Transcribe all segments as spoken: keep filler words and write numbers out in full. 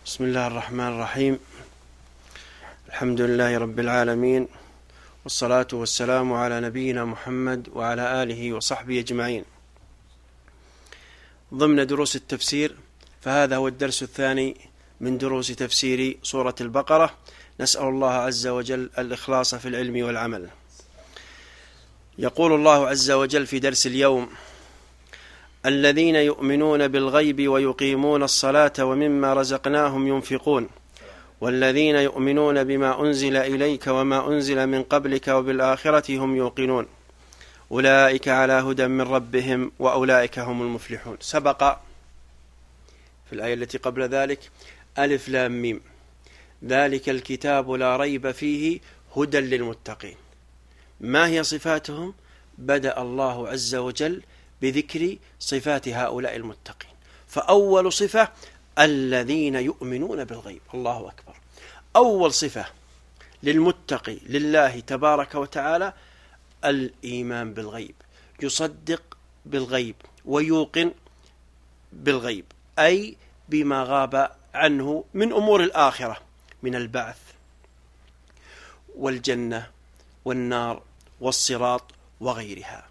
بسم الله الرحمن الرحيم. الحمد لله رب العالمين، والصلاة والسلام على نبينا محمد وعلى آله وصحبه أجمعين. ضمن دروس التفسير، فهذا هو الدرس الثاني من دروس تفسير سورة البقرة. نسأل الله عز وجل الإخلاص في العلم والعمل. يقول الله عز وجل في درس اليوم: الذين يؤمنون بالغيب ويقيمون الصلاة ومما رزقناهم ينفقون والذين يؤمنون بما أنزل إليك وما أنزل من قبلك وبالآخرة هم يوقنون أولئك على هدى من ربهم وأولئك هم المفلحون. سبق في الآية التي قبل ذلك: ألف لام ميم ذلك الكتاب لا ريب فيه هدى للمتقين. ما هي صفاتهم؟ بدأ الله عز وجل بذكر صفات هؤلاء المتقين. فأول صفة الذين يؤمنون بالغيب. الله أكبر. أول صفة للمتقي لله تبارك وتعالى الإيمان بالغيب، يصدق بالغيب ويوقن بالغيب، أي بما غاب عنه من أمور الآخرة من البعث والجنة والنار والصراط وغيرها،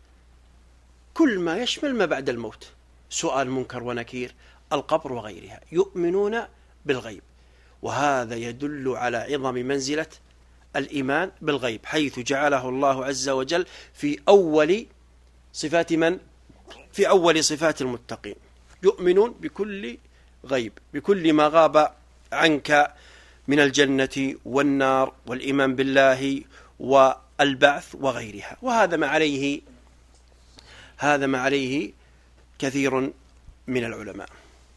كل ما يشمل ما بعد الموت، سؤال منكر ونكير، القبر وغيرها. يؤمنون بالغيب، وهذا يدل على عظم منزلة الإيمان بالغيب، حيث جعله الله عز وجل في أول صفات من؟ في أول صفات المتقين. يؤمنون بكل غيب، بكل ما غاب عنك من الجنة والنار والإيمان بالله والبعث وغيرها. وهذا ما عليه هذا ما عليه كثير من العلماء.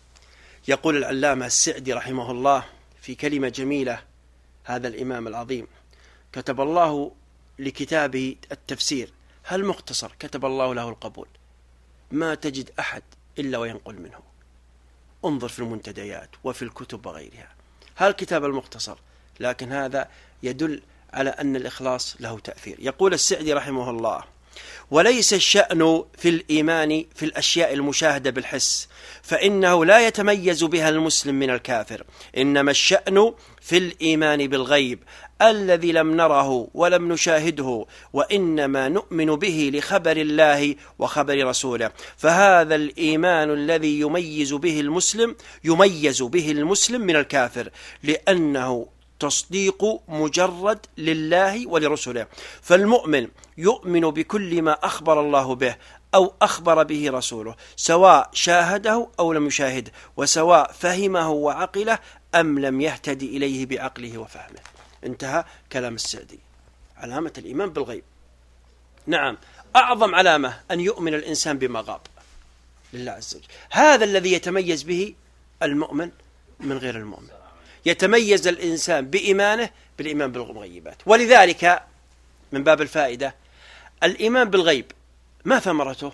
يقول العلامة السعدي رحمه الله في كلمة جميلة: هذا الإمام العظيم كتب الله لكتابه التفسير، هل مختصر كتب الله له القبول، ما تجد أحد إلا وينقل منه. انظر في المنتديات وفي الكتب وغيرها، هل كتاب المختصر، لكن هذا يدل على أن الإخلاص له تأثير. يقول السعدي رحمه الله: وليس الشأن في الإيمان في الأشياء المشاهدة بالحس، فإنه لا يتميز بها المسلم من الكافر، إنما الشأن في الإيمان بالغيب الذي لم نره ولم نشاهده، وإنما نؤمن به لخبر الله وخبر رسوله. فهذا الإيمان الذي يميز به المسلم يميز به المسلم من الكافر، لأنه تصديق مجرد لله ولرسله. فالمؤمن يؤمن بكل ما أخبر الله به أو أخبر به رسوله، سواء شاهده أو لم يشاهده، وسواء فهمه وعقله أم لم يهتدي إليه بعقله وفهمه. انتهى كلام السعدي. علامة الإيمان بالغيب. نعم، أعظم علامة أن يؤمن الإنسان بما غاب لله عز وجل. هذا الذي يتميز به المؤمن من غير المؤمن. يتميز الإنسان بإيمانه بالإيمان بالغيبات. ولذلك من باب الفائدة، الإيمان بالغيب ما ثمرته؟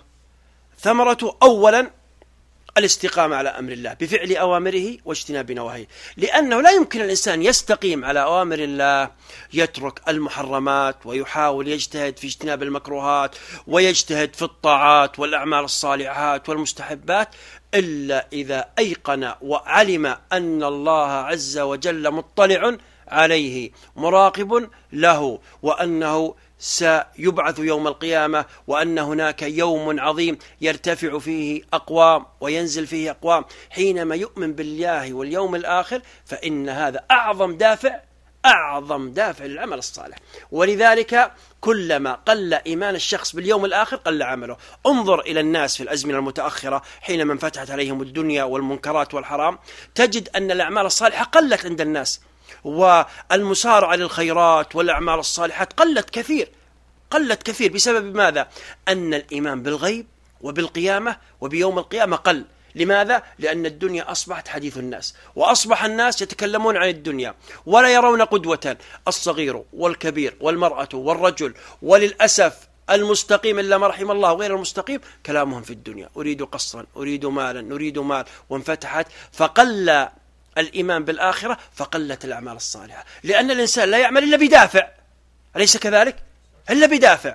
ثمرته أولا الاستقامة على أمر الله بفعل أوامره واجتناب نواهيه، لأنه لا يمكن الإنسان يستقيم على أوامر الله، يترك المحرمات ويحاول يجتهد في اجتناب المكروهات ويجتهد في الطاعات والأعمال الصالحات والمستحبات، إلا إذا أيقن وعلم أن الله عز وجل مطلع عليه مراقب له، وأنه سيبعث يوم القيامة، وأن هناك يوم عظيم يرتفع فيه أقوام وينزل فيه أقوام. حينما يؤمن بالله واليوم الآخر فإن هذا أعظم دافع أعظم دافع للعمل الصالح. ولذلك كلما قل إيمان الشخص باليوم الآخر قل عمله. انظر إلى الناس في الأزمنة المتأخرة حينما انفتحت عليهم الدنيا والمنكرات والحرام، تجد أن الأعمال الصالحة قلت عند الناس، والمسارعة للخيرات والأعمال الصالحات قلت كثير قلت كثير بسبب ماذا؟ أن الإيمان بالغيب وبالقيامة وبيوم القيامة قل. لماذا؟ لأن الدنيا أصبحت حديث الناس، وأصبح الناس يتكلمون عن الدنيا ولا يرون قدوة. الصغير والكبير والمرأة والرجل، وللأسف المستقيم إلا ما رحم الله وغير المستقيم، كلامهم في الدنيا: أريد قصرا، أريد مالا، نريد مال، وانفتحت. فقل الإيمان بالآخرة فقلت الأعمال الصالحة، لأن الإنسان لا يعمل إلا بدافع، أليس كذلك؟ إلا بدافع.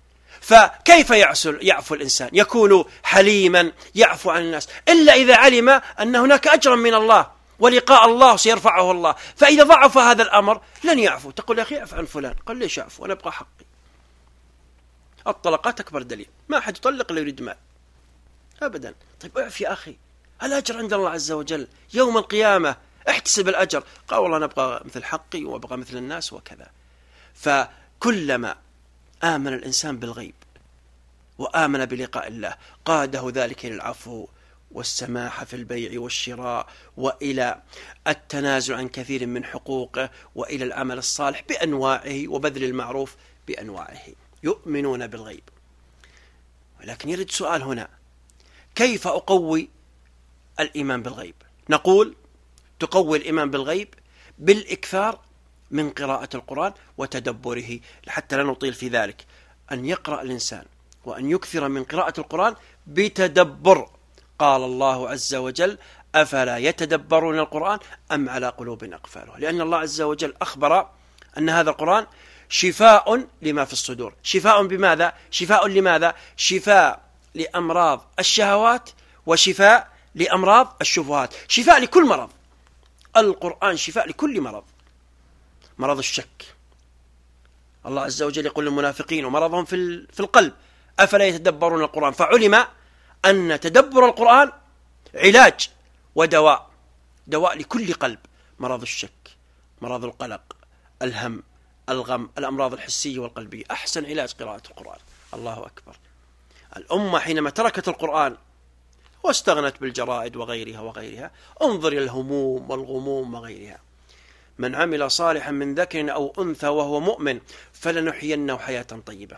فكيف يعفو الإنسان؟ يكون حليما يعفو عن الناس إلا إذا علم أن هناك أجرا من الله، ولقاء الله سيرفعه الله. فإذا ضعف هذا الأمر لن يعفو. تقول يا أخي اعف عن فلان، قال ليش أعفو أنا أبغى حقي. الطلقات أكبر دليل، ما أحد يطلق إلا يريد مال أبدا. طيب اعف يا أخي، الأجر عند الله عز وجل يوم القيامة، احتسب الأجر. قال والله أنا أبغى مثل حقي وأبغى مثل الناس وكذا. فكلما آمن الإنسان بالغيب وآمن بلقاء الله قاده ذلك إلى العفو والسماح في البيع والشراء، وإلى التنازل عن كثير من حقوقه، وإلى العمل الصالح بأنواعه وبذل المعروف بأنواعه. يؤمنون بالغيب. ولكن يرد سؤال هنا، كيف أقوي الإيمان بالغيب؟ نقول تقوي الإيمان بالغيب بالإكثار من قراءة القرآن وتدبره، حتى لا نطيل في ذلك. أن يقرأ الإنسان وأن يكثر من قراءة القرآن بتدبر. قال الله عز وجل أفلا يتدبرون القرآن أم على قلوب أقفالها، لأن الله عز وجل أخبر أن هذا القرآن شفاء لما في الصدور. شفاء بماذا؟ شفاء لماذا؟ شفاء لأمراض الشهوات وشفاء لأمراض الشبهات، شفاء لكل مرض. القرآن شفاء لكل مرض. مرض الشك، الله عز وجل يقول للمنافقين ومرضهم في في القلب أفلا يتدبرون القرآن، فعلم أن تدبر القرآن علاج ودواء، دواء لكل قلب. مرض الشك، مرض القلق، الهم، الغم، الأمراض الحسية والقلبية، أحسن علاج قراءة القرآن. الله أكبر. الأمة حينما تركت القرآن واستغنت بالجرائد وغيرها وغيرها، انظر إلى الهموم والغموم وغيرها. من عمل صالحا من ذكر أو أنثى وهو مؤمن فلنحيينه حياة طيبة.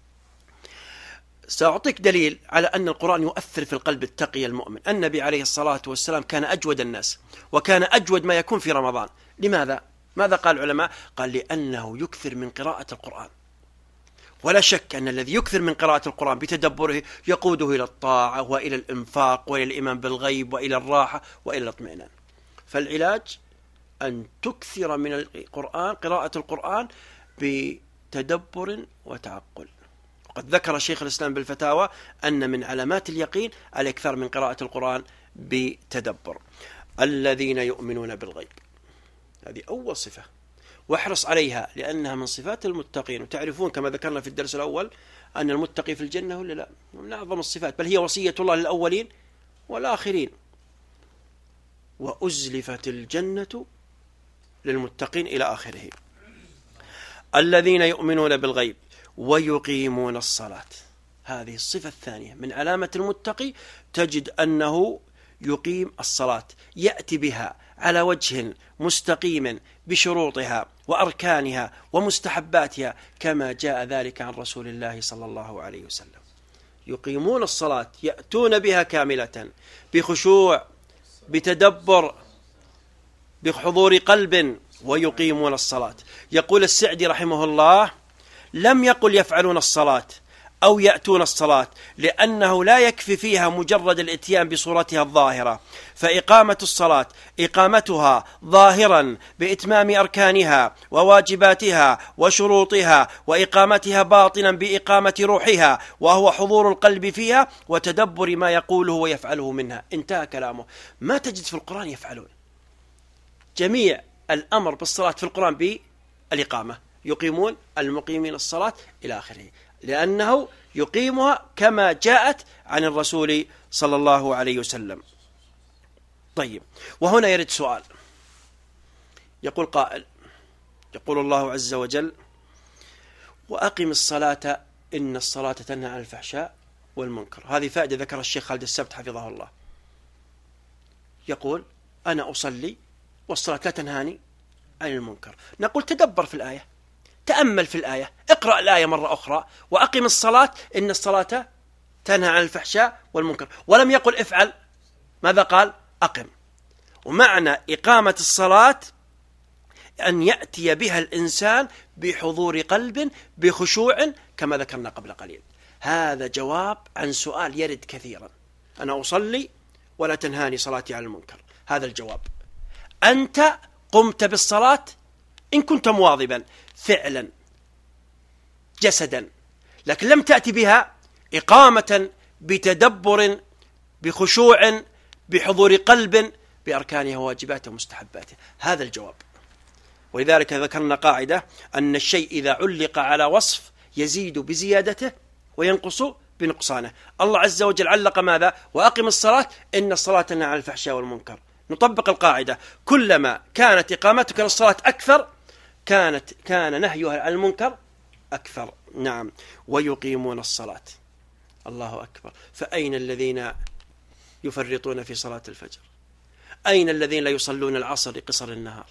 سأعطيك دليل على أن القرآن يؤثر في القلب التقي المؤمن. النبي عليه الصلاة والسلام كان أجود الناس، وكان أجود ما يكون في رمضان. لماذا؟ ماذا قال العلماء؟ قال لأنه يكثر من قراءة القرآن. ولا شك أن الذي يكثر من قراءة القرآن بتدبره يقوده إلى الطاعة وإلى الإنفاق وإلى الإيمان بالغيب وإلى الراحة وإلى الاطمئنان. فالعلاج أن تكثر من القرآن، قراءة القرآن بتدبر وتعقل. وقد ذكر شيخ الإسلام بالفتاوى أن من علامات اليقين الإكثار من قراءة القرآن بتدبر. الذين يؤمنون بالغيب، هذه أول صفة، واحرص عليها لأنها من صفات المتقين. وتعرفون كما ذكرنا في الدرس الأول أن المتقي في الجنة ولا لا، من أعظم الصفات، بل هي وصية الله للأولين والآخرين. وأزلفت الجنة للمتقين إلى آخره. الذين يؤمنون بالغيب ويقيمون الصلاة، هذه الصفة الثانية من علامة المتقي. تجد أنه يقيم الصلاة، يأتي بها على وجه مستقيم بشروطها وأركانها ومستحباتها كما جاء ذلك عن رسول الله صلى الله عليه وسلم. يقيمون الصلاة، يأتون بها كاملة بخشوع، بتدبر، بحضور قلب، ويقيمون الصلاة. يقول السعدي رحمه الله لم يقل يفعلون الصلاة أو يأتون الصلاة، لأنه لا يكفي فيها مجرد الاتيان بصورتها الظاهرة، فإقامة الصلاة إقامتها ظاهرا بإتمام أركانها وواجباتها وشروطها، وإقامتها باطنا بإقامة روحها، وهو حضور القلب فيها وتدبر ما يقوله ويفعله منها. انتهى كلامه. ما تجد في القرآن يفعلون. جميع الأمر بالصلاة في القرآن بالإقامة، يقيمون، المقيمين الصلاة إلى آخره، لأنه يقيمها كما جاءت عن الرسول صلى الله عليه وسلم. طيب، وهنا يرد سؤال. يقول قائل، يقول الله عز وجل وأقم الصلاة إن الصلاة تنهى عن الفحشاء والمنكر. هذه فائدة ذكر الشيخ خالد السبت حفظه الله. يقول أنا أصلي والصلاة لا تنهاني عن المنكر. نقول تدبر في الآية، تأمل في الآية، اقرأ الآية مرة أخرى، وأقم الصلاة إن الصلاة تنهى عن الفحشاء والمنكر. ولم يقل افعل، ماذا قال؟ أقم. ومعنى إقامة الصلاة أن يأتي بها الإنسان بحضور قلب بخشوع كما ذكرنا قبل قليل. هذا جواب عن سؤال يرد كثيرا، أنا أصلي ولا تنهاني صلاتي عن المنكر. هذا الجواب. أنت قمت بالصلاة إن كنت مواظبا فعلا جسدا، لكن لم تأتي بها إقامة بتدبر بخشوع بحضور قلب بأركانها وواجباتها ومستحباتها. هذا الجواب. ولذلك ذكرنا قاعدة أن الشيء إذا علق على وصف يزيد بزيادته وينقص بنقصانه. الله عز وجل علق ماذا؟ وأقم الصلاة إن الصلاة تنهى عن الفحشاء والمنكر. نطبق القاعدة: كلما كانت إقامتك للصلاة أكثر كانت كان نهيها عن المنكر أكثر. نعم. ويقيمون الصلاة. الله أكبر. فأين الذين يفرطون في صلاة الفجر؟ أين الذين لا يصلون العصر قصر النهار؟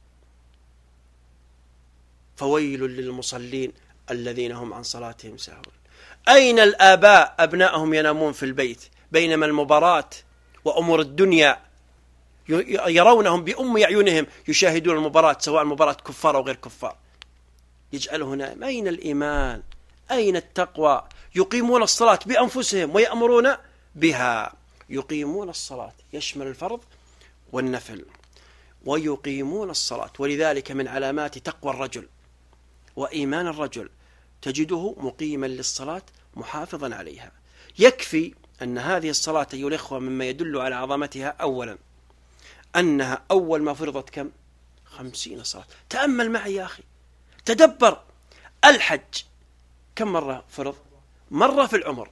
فويل للمصلين الذين هم عن صلاتهم ساهون. أين الآباء أبنائهم ينامون في البيت بينما المباراة وأمور الدنيا يرونهم بأم أعينهم يشاهدون المباراة، سواء مباراة كفار أو غير كفار؟ يجعل هنا أين الإيمان؟ أين التقوى؟ يقيمون الصلاة بأنفسهم ويأمرون بها. يقيمون الصلاة يشمل الفرض والنفل. ويقيمون الصلاة. ولذلك من علامات تقوى الرجل وإيمان الرجل تجده مقيما للصلاة محافظا عليها. يكفي أن هذه الصلاة أيها الإخوة مما يدل على عظمتها أولا أنها أول ما فرضت كم؟ خمسين صلاة. تأمل معي يا أخي، تدبر. الحج كم مرة فرض؟ مرة في العمر.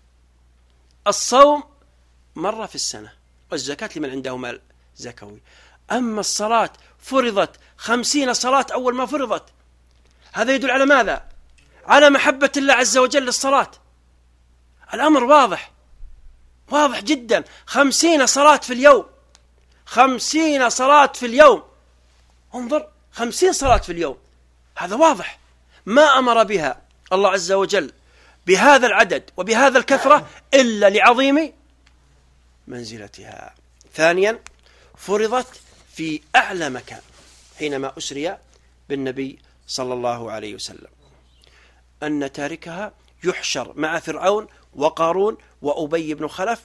الصوم مرة في السنة. والزكاة لمن عنده مال زكوي. أما الصلاة فرضت خمسين صلاة أول ما فرضت. هذا يدل على ماذا؟ على محبة الله عز وجل للصلاة. الأمر واضح واضح جدا. خمسين صلاة في اليوم، خمسين صلاة في اليوم. انظر، خمسين صلاة في اليوم، هذا واضح. ما أمر بها الله عز وجل بهذا العدد وبهذا الكثرة إلا لعظيم منزلتها. ثانيا، فرضت في أعلى مكان حينما أسري بالنبي صلى الله عليه وسلم، أن تاركها يحشر مع فرعون وقارون وأبي بن خلف.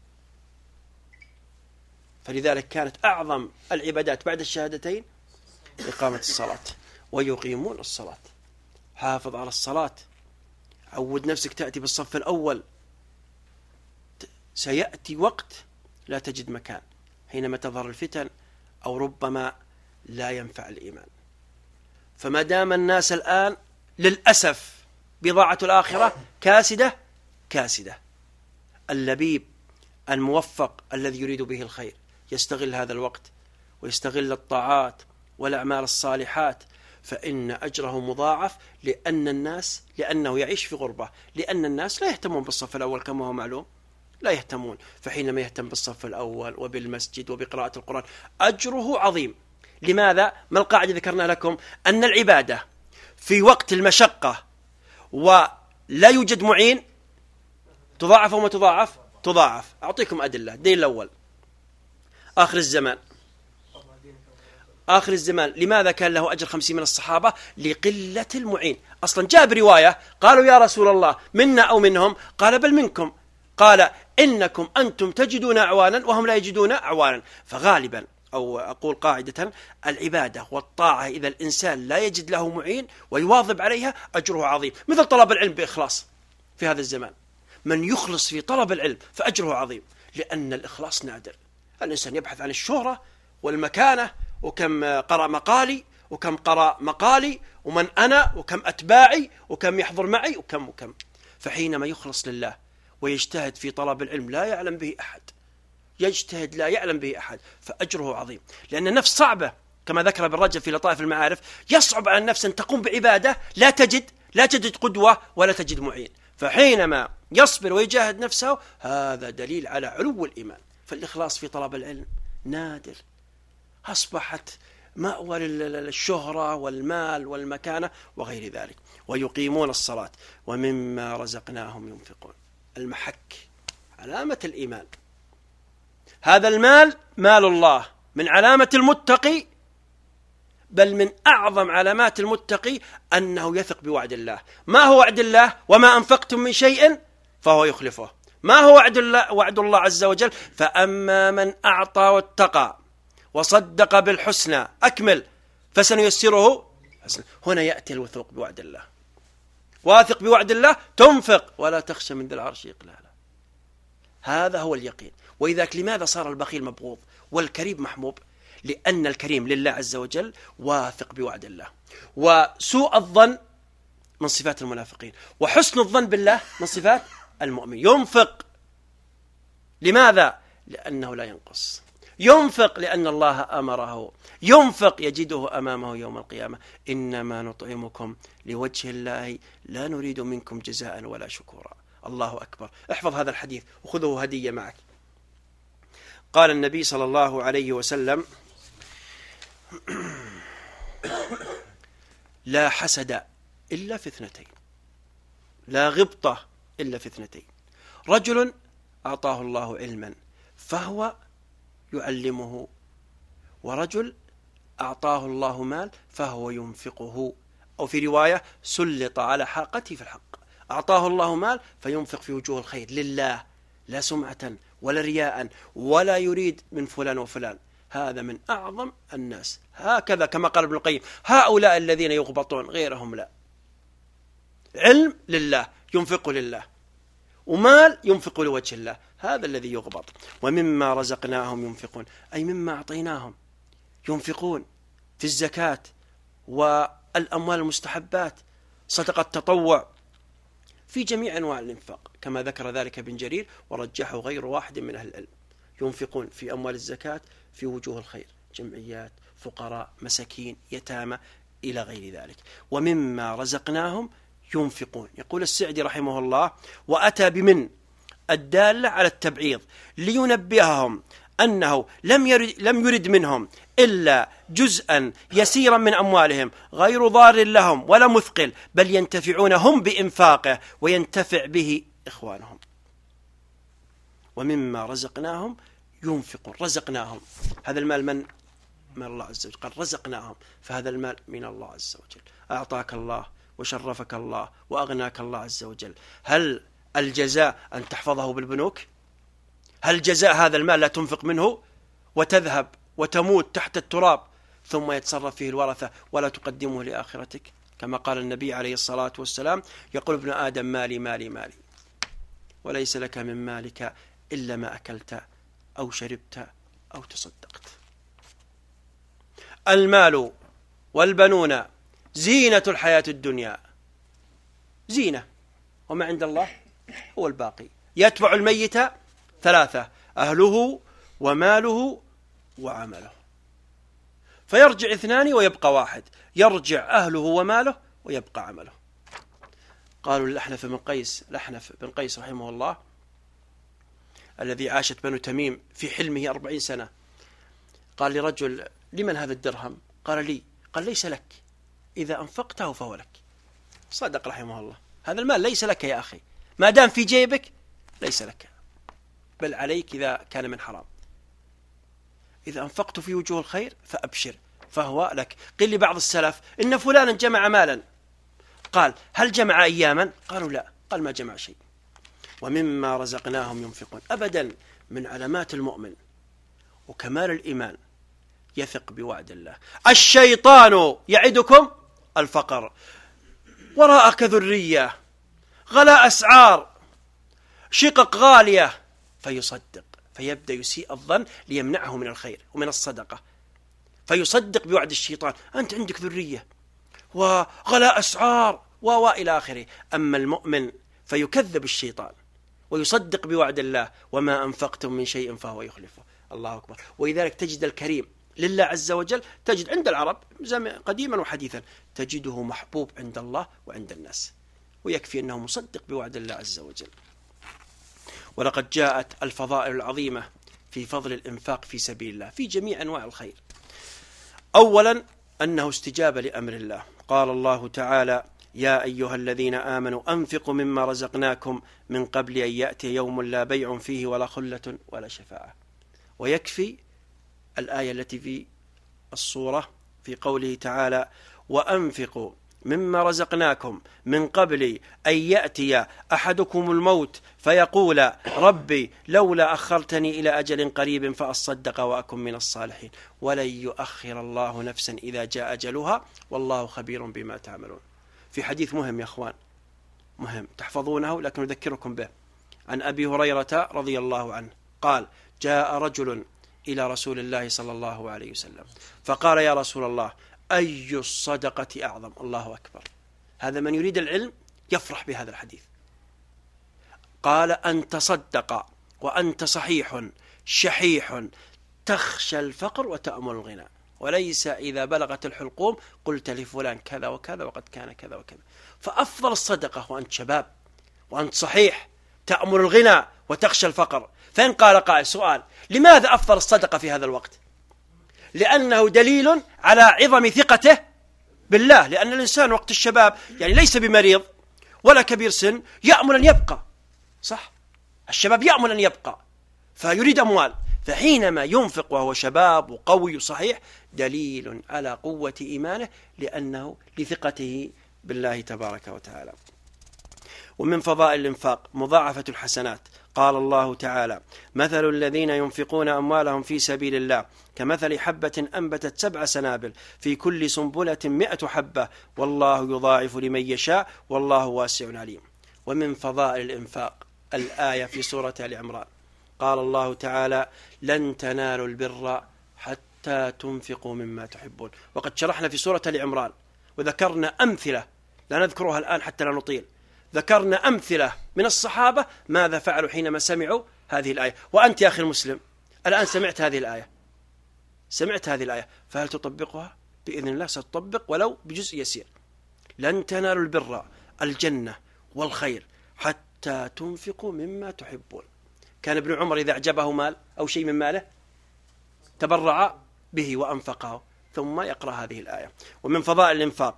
فلذلك كانت أعظم العبادات بعد الشهادتين إقامة الصلاة. ويقيمون الصلاة. حافظ على الصلاة، عود نفسك تأتي بالصف الأول. سيأتي وقت لا تجد مكان حينما تظهر الفتن، أو ربما لا ينفع الإيمان. فما دام الناس الآن للأسف بضاعة الآخرة كاسدة كاسدة، اللبيب الموفق الذي يريد به الخير يستغل هذا الوقت ويستغل الطاعات والأعمال الصالحات، فإن أجره مضاعف. لأن الناس لأنه يعيش في غربة، لأن الناس لا يهتمون بالصف الأول كما هو معلوم، لا يهتمون. فحينما يهتم بالصف الأول وبالمسجد وبقراءة القرآن أجره عظيم. لماذا؟ ما القاعدة ذكرنا لكم؟ أن العبادة في وقت المشقة ولا يوجد معين تضاعف وما تضاعف تضاعف. أعطيكم أدلة. الدليل الأول، آخر الزمان. آخر الزمان لماذا كان له أجر خمسين من الصحابة؟ لقلة المعين. أصلا جاء برواية قالوا يا رسول الله منا أو منهم؟ قال بل منكم. قال إنكم أنتم تجدون أعوانا وهم لا يجدون أعوانا. فغالبا أو أقول قاعدة، العبادة والطاعة إذا الإنسان لا يجد له معين ويواظب عليها أجره عظيم. مثل طلب العلم بإخلاص في هذا الزمان، من يخلص في طلب العلم فأجره عظيم، لأن الإخلاص نادر. الإنسان يبحث عن الشهرة والمكانة، وكم قرأ مقالي وكم قرأ مقالي ومن أنا وكم أتباعي وكم يحضر معي وكم وكم. فحينما يخلص لله ويجتهد في طلب العلم لا يعلم به أحد، يجتهد لا يعلم به أحد، فأجره عظيم. لأن النفس صعبة كما ذكر ابن رجب في لطائف المعارف، يصعب على النفس أن تقوم بعبادة لا تجد لا تجد قدوة ولا تجد معين. فحينما يصبر ويجاهد نفسه هذا دليل على علو الإيمان. فالإخلاص في طلب العلم نادر، أصبحت مأوى للشهرة والمال والمكانة وغير ذلك. ويقيمون الصلاة ومما رزقناهم ينفقون. المحك علامة الإيمان. هذا المال مال الله، من علامة المتقي، بل من أعظم علامات المتقي أنه يثق بوعد الله. ما هو وعد الله؟ وما أنفقتم من شيء فهو يخلفه. ما هو وعد الله؟ وعد الله عز وجل: فأما من أعطى واتقى وصدق بالحسنى أكمل فسنيسره حسنى. هنا يأتي الوثوق بوعد الله. واثق بوعد الله تنفق ولا تخشى من ذي العرش إقلالا. هذا هو اليقين. وإذاك لماذا صار البخيل مبغوض والكريم محبوب، لأن الكريم لله عز وجل واثق بوعد الله. وسوء الظن من صفات المنافقين، وحسن الظن بالله من صفات المؤمن. ينفق لماذا؟ لأنه لا ينقص، ينفق لأن الله أمره، ينفق يجده أمامه يوم القيامة. إنما نطعمكم لوجه الله لا نريد منكم جزاء ولا شكورا. الله أكبر. احفظ هذا الحديث وخذه هدية معك. قال النبي صلى الله عليه وسلم: لا حسد إلا في اثنتين، لا غبطة إلا في اثنتين: رجل أعطاه الله علما فهو يعلمه، ورجل أعطاه الله مال فهو ينفقه، أو في رواية سلط على حاقته في الحق. أعطاه الله مال فينفق في وجوه الخير لله، لا سمعة ولا رياء ولا يريد من فلان وفلان. هذا من أعظم الناس. هكذا كما قال ابن القيم: هؤلاء الذين يغبطون غيرهم لا. علم لله ينفق لله، ومال ينفق لوجه الله، هذا الذي يغبط. ومما رزقناهم ينفقون، أي مما أعطيناهم ينفقون في الزكاة والأموال المستحبات، صدقة التطوع، في جميع أنواع الإنفاق، كما ذكر ذلك ابن جرير ورجحه غير واحد من أهل العلم. ينفقون في أموال الزكاة في وجوه الخير، جمعيات، فقراء، مساكين، يتامى، إلى غير ذلك. ومما رزقناهم ينفقون. يقول السعدي رحمه الله: وأتى بمن الدالة على التبعيض لينبههم أنه لم يرد, لم يرد منهم إلا جزءا يسيرا من أموالهم غير ضار لهم ولا مثقل، بل ينتفعون هم بإنفاقه وينتفع به إخوانهم. ومما رزقناهم ينفقون. رزقناهم، هذا المال من؟ من الله عز وجل. قال رزقناهم، فهذا المال من الله عز وجل. أعطاك الله وشرفك الله وأغناك الله عز وجل. هل الجزاء أن تحفظه بالبنوك؟ هل جزاء هذا المال لا تنفق منه وتذهب وتموت تحت التراب ثم يتصرف فيه الورثة ولا تقدمه لآخرتك؟ كما قال النبي عليه الصلاة والسلام: يقول ابن آدم مالي مالي مالي، وليس لك من مالك إلا ما أكلت أو شربت أو تصدقت. المال والبنون زينة الحياة الدنيا، زينة، وما عند الله هو الباقي. يتبع الميت ثلاثة: أهله وماله وعمله. فيرجع اثنان ويبقى واحد، يرجع أهله وماله ويبقى عمله. قالوا الأحنف بن قيس الأحنف بن قيس رحمه الله، الذي عاشت بنو تميم في حلمه أربعين سنة، قال لرجل: لمن هذا الدرهم؟ قال لي. قال: ليس لك، إذا أنفقته فهو لك. صدق رحمه الله. هذا المال ليس لك يا أخي، ما دام في جيبك ليس لك، بل عليك إذا كان من حرام. إذا أنفقت في وجوه الخير فأبشر فهو لك. قيل لبعض السلف: إن فلانا جمع مالا. قال: هل جمع أياما؟ قالوا لا. قال: ما جمع شيء. ومما رزقناهم ينفقون. أبدا من علامات المؤمن وكمال الإيمان يثق بوعد الله. الشيطان يعدكم الفقر، وراءك ذرية، غلاء أسعار، شقق غالية، فيصدق، فيبدأ يسيء الظن ليمنعه من الخير ومن الصدقة، فيصدق بوعد الشيطان: أنت عندك ذرية وغلاء أسعار وإلى آخره. أما المؤمن فيكذب الشيطان ويصدق بوعد الله: وما أنفقتم من شيء فهو يخلفه. الله أكبر. ولذلك تجد الكريم لله عز وجل، تجد عند العرب قديما وحديثا تجده محبوب عند الله وعند الناس، ويكفي أنه مصدق بوعد الله عز وجل. ولقد جاءت الفضائل العظيمة في فضل الإنفاق في سبيل الله في جميع أنواع الخير. أولا أنه استجابة لأمر الله. قال الله تعالى: يا أيها الذين آمنوا أنفقوا مما رزقناكم من قبل أن يأتي يوم لا بيع فيه ولا خلة ولا شفاعة. ويكفي الآية التي في الصورة في قوله تعالى: وأنفقوا مما رزقناكم من قبل أن يأتي أحدكم الموت فيقول ربي لولا أخرتني إلى أجل قريب فأصدق وأكن من الصالحين ولن يؤخر الله نفسا إذا جاء أجلها والله خبير بما تعملون. في حديث مهم يا أخوان، مهم تحفظونه لكن أذكركم به، عن أبي هريرة رضي الله عنه قال: جاء رجل إلى رسول الله صلى الله عليه وسلم فقال يا رسول الله أي الصدقة أعظم؟ الله أكبر. هذا من يريد العلم يفرح بهذا الحديث. قال أن تصدق وأنت صحيح شحيح تخشى الفقر وتأمل الغنى، وليس إذا بلغت الحلقوم قلت لفلان كذا وكذا وقد كان كذا وكذا. فأفضل الصدقة وأنت شباب وأنت صحيح تأمل الغنى وتخشى الفقر. فإن قال قائل سؤال: لماذا أفضل الصدقة في هذا الوقت؟ لأنه دليل على عظم ثقته بالله، لأن الإنسان وقت الشباب يعني ليس بمريض ولا كبير سن، يأمل أن يبقى، صح؟ الشباب يأمل أن يبقى فيريد أموال، فحينما ينفق وهو شباب وقوي وصحيح دليل على قوة إيمانه لأنه لثقته بالله تبارك وتعالى. ومن فضائل الإنفاق مضاعفة الحسنات. قال الله تعالى: مثل الذين ينفقون أموالهم في سبيل الله كمثل حبة أنبتت سبع سنابل في كل سنبلة مئة حبة والله يضاعف لمن يشاء والله واسع عليم. ومن فضائل الإنفاق الآية في سورة آل عمران قال الله تعالى: لن تنالوا البر حتى تنفقوا مما تحبون. وقد شرحنا في سورة آل عمران وذكرنا أمثلة لا نذكرها الآن حتى لا نطيل، ذكرنا أمثلة من الصحابة ماذا فعلوا حينما سمعوا هذه الآية. وأنت يا أخي المسلم الآن سمعت هذه الآية، سمعت هذه الآية، فهل تطبقها؟ بإذن الله ستطبق ولو بجزء يسير. لن تنالوا البر الجنة والخير حتى تنفقوا مما تحبون. كان ابن عمر إذا أعجبه مال أو شيء من ماله تبرع به وأنفقه، ثم يقرأ هذه الآية. ومن فضائل الإنفاق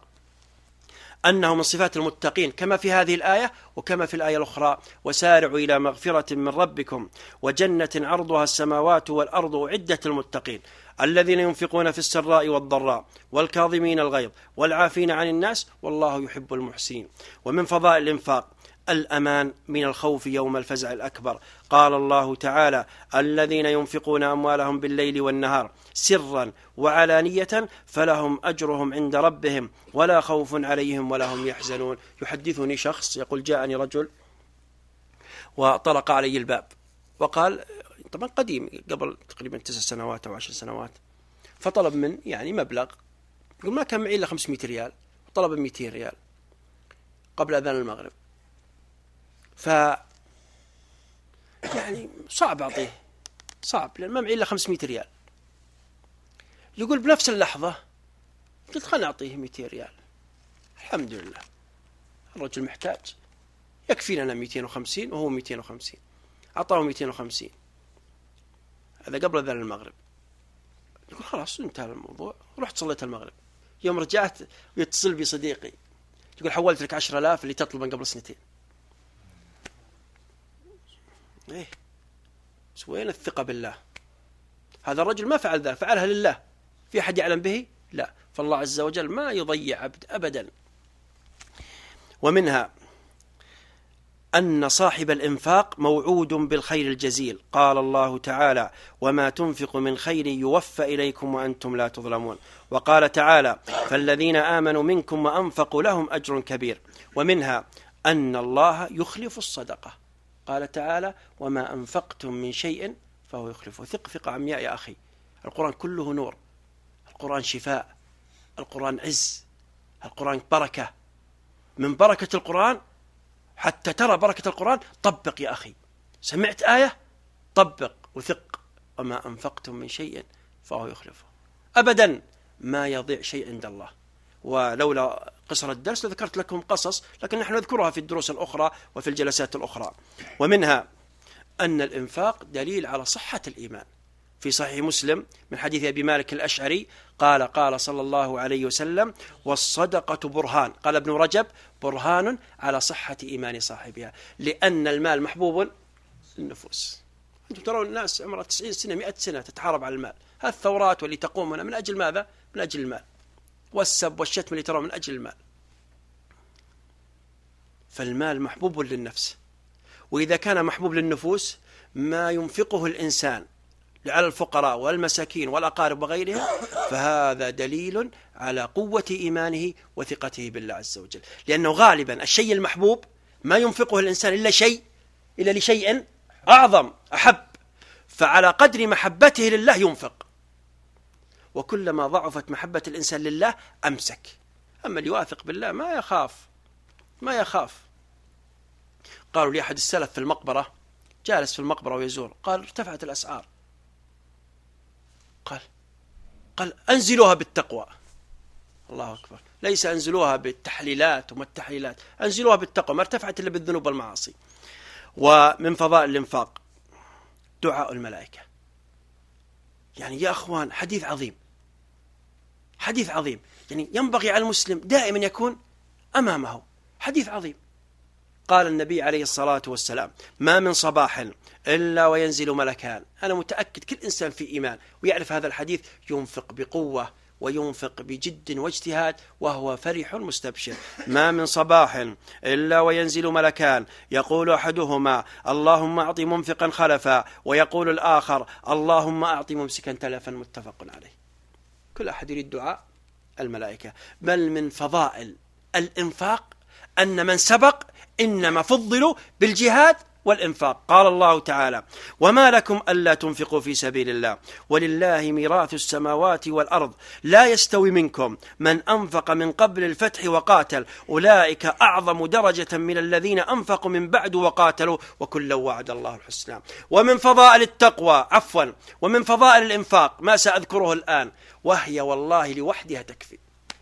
أنه من صفات المتقين كما في هذه الآية وكما في الآية الأخرى: وسارعوا إلى مغفرة من ربكم وجنة عرضها السماوات والأرض أعدت المتقين الذين ينفقون في السراء والضراء والكاظمين الغيظ والعافين عن الناس والله يحب المحسنين. ومن فضائل الإنفاق الأمان من الخوف يوم الفزع الأكبر. قال الله تعالى: الذين ينفقون أموالهم بالليل والنهار سرا وعلانية فلهم أجرهم عند ربهم ولا خوف عليهم ولا هم يحزنون. يحدثني شخص يقول: جاءني رجل وطرق علي الباب وقال، طبعا قديم قبل تقريبا تسع سنوات أو عشر سنوات، فطلب من يعني مبلغ، يقول ما كان معي إلا خمسمائة ريال، طلب مئتين ريال قبل أذان المغرب. ف يعني صعب أعطيه، صعب لأن ما معي إلا خمسمائة ريال. يقول بنفس اللحظة قلت خلنا أعطيه مئتين ريال، الحمد لله الرجل محتاج، يكفينا أنا مئتين وخمسين وهو مئتين وخمسين، أعطاه مئتين وخمسين، هذا قبل أذان المغرب. يقول خلاص انتهى الموضوع، رحت صليت المغرب. يوم رجعت يتصل بي صديقي يقول حولت لك عشرة آلاف اللي تطلب من قبل سنتين. ايه سوينا الثقة بالله. هذا الرجل ما فعل ذلك، فعلها لله. في أحد يعلم به؟ لا. فالله عز وجل ما يضيع عبد أبدا. ومنها أن صاحب الإنفاق موعود بالخير الجزيل. قال الله تعالى: وما تنفق من خير يوفى إليكم وأنتم لا تظلمون. وقال تعالى: فالذين آمنوا منكم وأنفقوا لهم أجر كبير. ومنها أن الله يخلف الصدقة. قال تعالى: وما أنفقتم من شيء فهو يخلفه. ثق ثقة عمياء يا أخي، القرآن كله نور، القرآن شفاء، القرآن عز، القرآن بركة. من بركة القرآن حتى ترى بركة القرآن طبق يا أخي، سمعت آية طبق وثق. وما أنفقتم من شيء فهو يخلفه. أبدا ما يضيع شيء عند الله. ولولا قصر الدرس لذكرت لكم قصص، لكن نحن نذكرها في الدروس الأخرى وفي الجلسات الأخرى. ومنها أن الإنفاق دليل على صحة الإيمان. في صحيح مسلم من حديث أبي مالك الأشعري قال: قال صلى الله عليه وسلم: والصدقة برهان. قال ابن رجب: برهان على صحة إيمان صاحبها، لأن المال محبوب للنفوس. أنتم ترون الناس عمرها تسعين سنة مئة سنة تتحارب على المال. هذه الثورات واللي تقوم هنا من أجل ماذا؟ من أجل المال. والسب والشتم اللي ترون من أجل المال. فالمال محبوب للنفس، وإذا كان محبوب للنفوس ما ينفقه الإنسان على الفقراء والمساكين والأقارب وغيرهم فهذا دليل على قوة إيمانه وثقته بالله عز وجل. لأنه غالبا الشيء المحبوب ما ينفقه الإنسان إلا شيء إلا لشيء أعظم أحب. فعلى قدر محبته لله ينفق، وكلما ضعفت محبة الإنسان لله أمسك. أما اللي يواثق بالله ما يخاف ما يخاف. قالوا لأحد السلف في المقبرة، جالس في المقبرة ويزور، قال ارتفعت الأسعار، قال قال أنزلوها بالتقوى. الله أكبر، ليس أنزلوها بالتحليلات وما التحليلات، أنزلوها بالتقوى، ما ارتفعت إلا بالذنوب والمعاصي. ومن فضائل الإنفاق دعاء الملائكة. يعني يا أخوان حديث عظيم، حديث عظيم، يعني ينبغي على المسلم دائما يكون أمامه حديث عظيم. قال النبي عليه الصلاة والسلام: ما من صباح إلا وينزل ملكان. أنا متأكد كل إنسان في إيمان ويعرف هذا الحديث ينفق بقوة وينفق بجد واجتهاد وهو فرح مستبشر. ما من صباح إلا وينزل ملكان، يقول أحدهما: اللهم أعط منفقا خلفا، ويقول الآخر: اللهم أعط ممسكا تلفا. متفق عليه. كل أحد يريد دعاء الملائكة. بل من فضائل الإنفاق أن من سبق إنما فضلوا بالجهاد والإنفاق. قال الله تعالى: وما لكم ألا تنفقوا في سبيل الله ولله ميراث السماوات والأرض لا يستوي منكم من أنفق من قبل الفتح وقاتل أولئك أعظم درجة من الذين أنفقوا من بعد وقاتلوا وكلا وعد الله الحسنى. ومن فضائل التقوى عفوا ومن فضائل الإنفاق ما سأذكره الآن، وهي والله لوحدها تكفي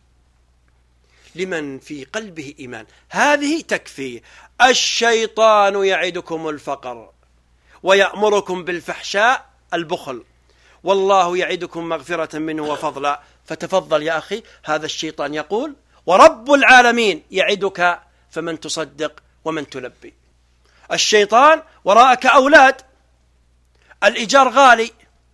لمن في قلبه إيمان، هذه تكفي: الشيطان يعدكم الفقر ويأمركم بالفحشاء البخل والله يعدكم مغفرة منه وفضلا. فتفضل يا أخي، هذا الشيطان يقول: ورب العالمين يعدك فمن تصدق ومن تلبي. الشيطان وراءك أولاد، الإيجار غالي،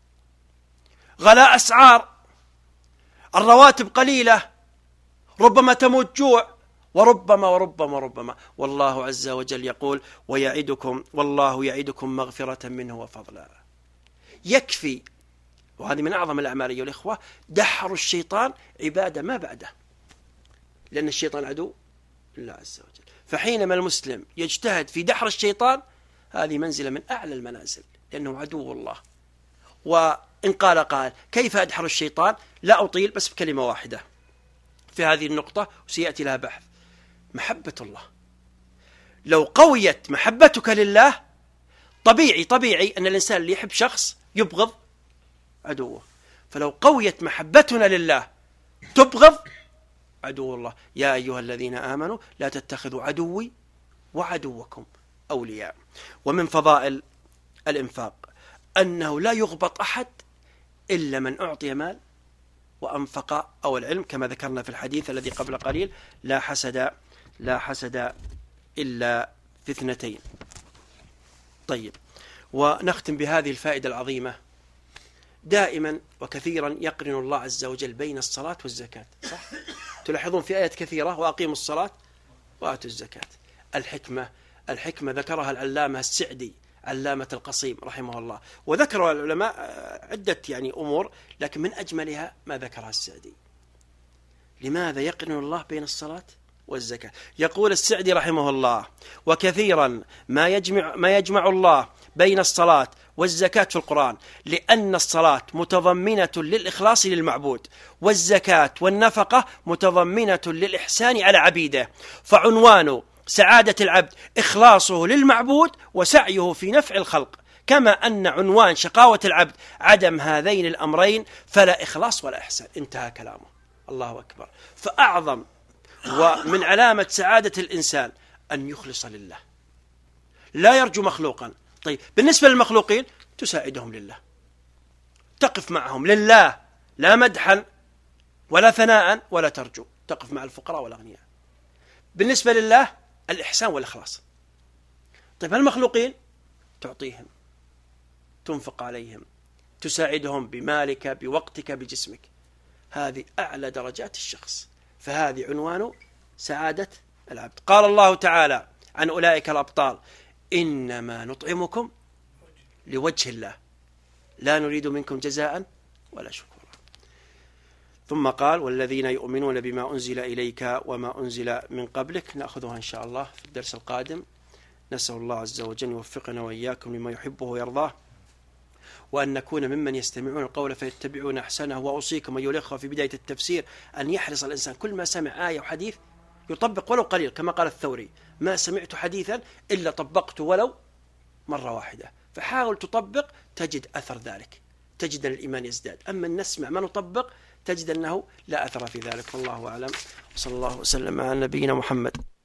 غلاء أسعار، الرواتب قليلة، ربما تموت جوع، وربما وربما وربما والله عز وجل يقول: ويعدكم والله يعدكم مغفرة منه وفضلا. يكفي، وهذه من أعظم الأعمال أيها الإخوة، دحر الشيطان عبادة ما بعده، لأن الشيطان عدو الله عز وجل. فحينما المسلم يجتهد في دحر الشيطان هذه منزلة من أعلى المنازل، لأنه عدو الله. وإن قال قال: كيف أدحر الشيطان؟ لا أطيل، بس بكلمة واحدة في هذه النقطة وسيأتي لها بحث: محبة الله. لو قويت محبتك لله، طبيعي طبيعي أن الإنسان اللي يحب شخص يبغض عدوه، فلو قويت محبتنا لله تبغض عدو الله. يا أيها الذين آمنوا لا تتخذوا عدوي وعدوكم أولياء. ومن فضائل الإنفاق أنه لا يغبط أحد إلا من أعطي مال وأنفق أو العلم، كما ذكرنا في الحديث الذي قبل قليل: لا حسد لا حسد إلا في اثنتين. طيب، ونختم بهذه الفائدة العظيمة. دائما وكثيرا يقرن الله عز وجل بين الصلاة والزكاة، صح؟ تلاحظون في آيات كثيرة: وأقيموا الصلاة وآتوا الزكاة. الحكمة الحكمة ذكرها العلامة السعدي علامة القصيم رحمه الله، وذكر العلماء عدة يعني أمور، لكن من أجملها ما ذكرها السعدي. لماذا يقرن الله بين الصلاة والزكاة؟ يقول السعدي رحمه الله: وكثيرا ما يجمع, ما يجمع الله بين الصلاة والزكاة في القرآن، لأن الصلاة متضمنة للإخلاص للمعبود، والزكاة والنفقة متضمنة للإحسان على عبيده، فعنوان سعادة العبد إخلاصه للمعبود وسعيه في نفع الخلق، كما أن عنوان شقاوة العبد عدم هذين الأمرين، فلا إخلاص ولا إحسان. انتهى كلامه. الله أكبر. فأعظم ومن علامة سعادة الإنسان أن يخلص لله، لا يرجو مخلوقا. طيب، بالنسبة للمخلوقين تساعدهم لله، تقف معهم لله، لا مدحا ولا ثناء ولا ترجو، تقف مع الفقراء والأغنياء. بالنسبة لله الإحسان والإخلاص. طيب، المخلوقين تعطيهم، تنفق عليهم، تساعدهم بمالك بوقتك بجسمك. هذه أعلى درجات الشخص، فهذه عنوان سعادة العبد. قال الله تعالى عن أولئك الأبطال: إنما نطعمكم لوجه الله لا نريد منكم جزاء ولا شكورا. ثم قال: والذين يؤمنون بما أنزل إليك وما أنزل من قبلك. نأخذها إن شاء الله في الدرس القادم. نسأل الله عز وجل يوفقنا وإياكم لما يحبه ويرضاه، وأن نكون ممن يستمعون القول فيتبعون أحسنه. وأوصيكم أيها الأخوة في بداية التفسير أن يحرص الإنسان كل ما سمع آية وحديث يطبق ولو قليل، كما قال الثوري: ما سمعت حديثا إلا طبقت ولو مرة واحدة. فحاول تطبق تجد أثر ذلك، تجد أن الإيمان يزداد. أما أن نسمع ما نطبق تجد أنه لا أثر في ذلك. والله أعلم، صلى الله وسلم على نبينا محمد.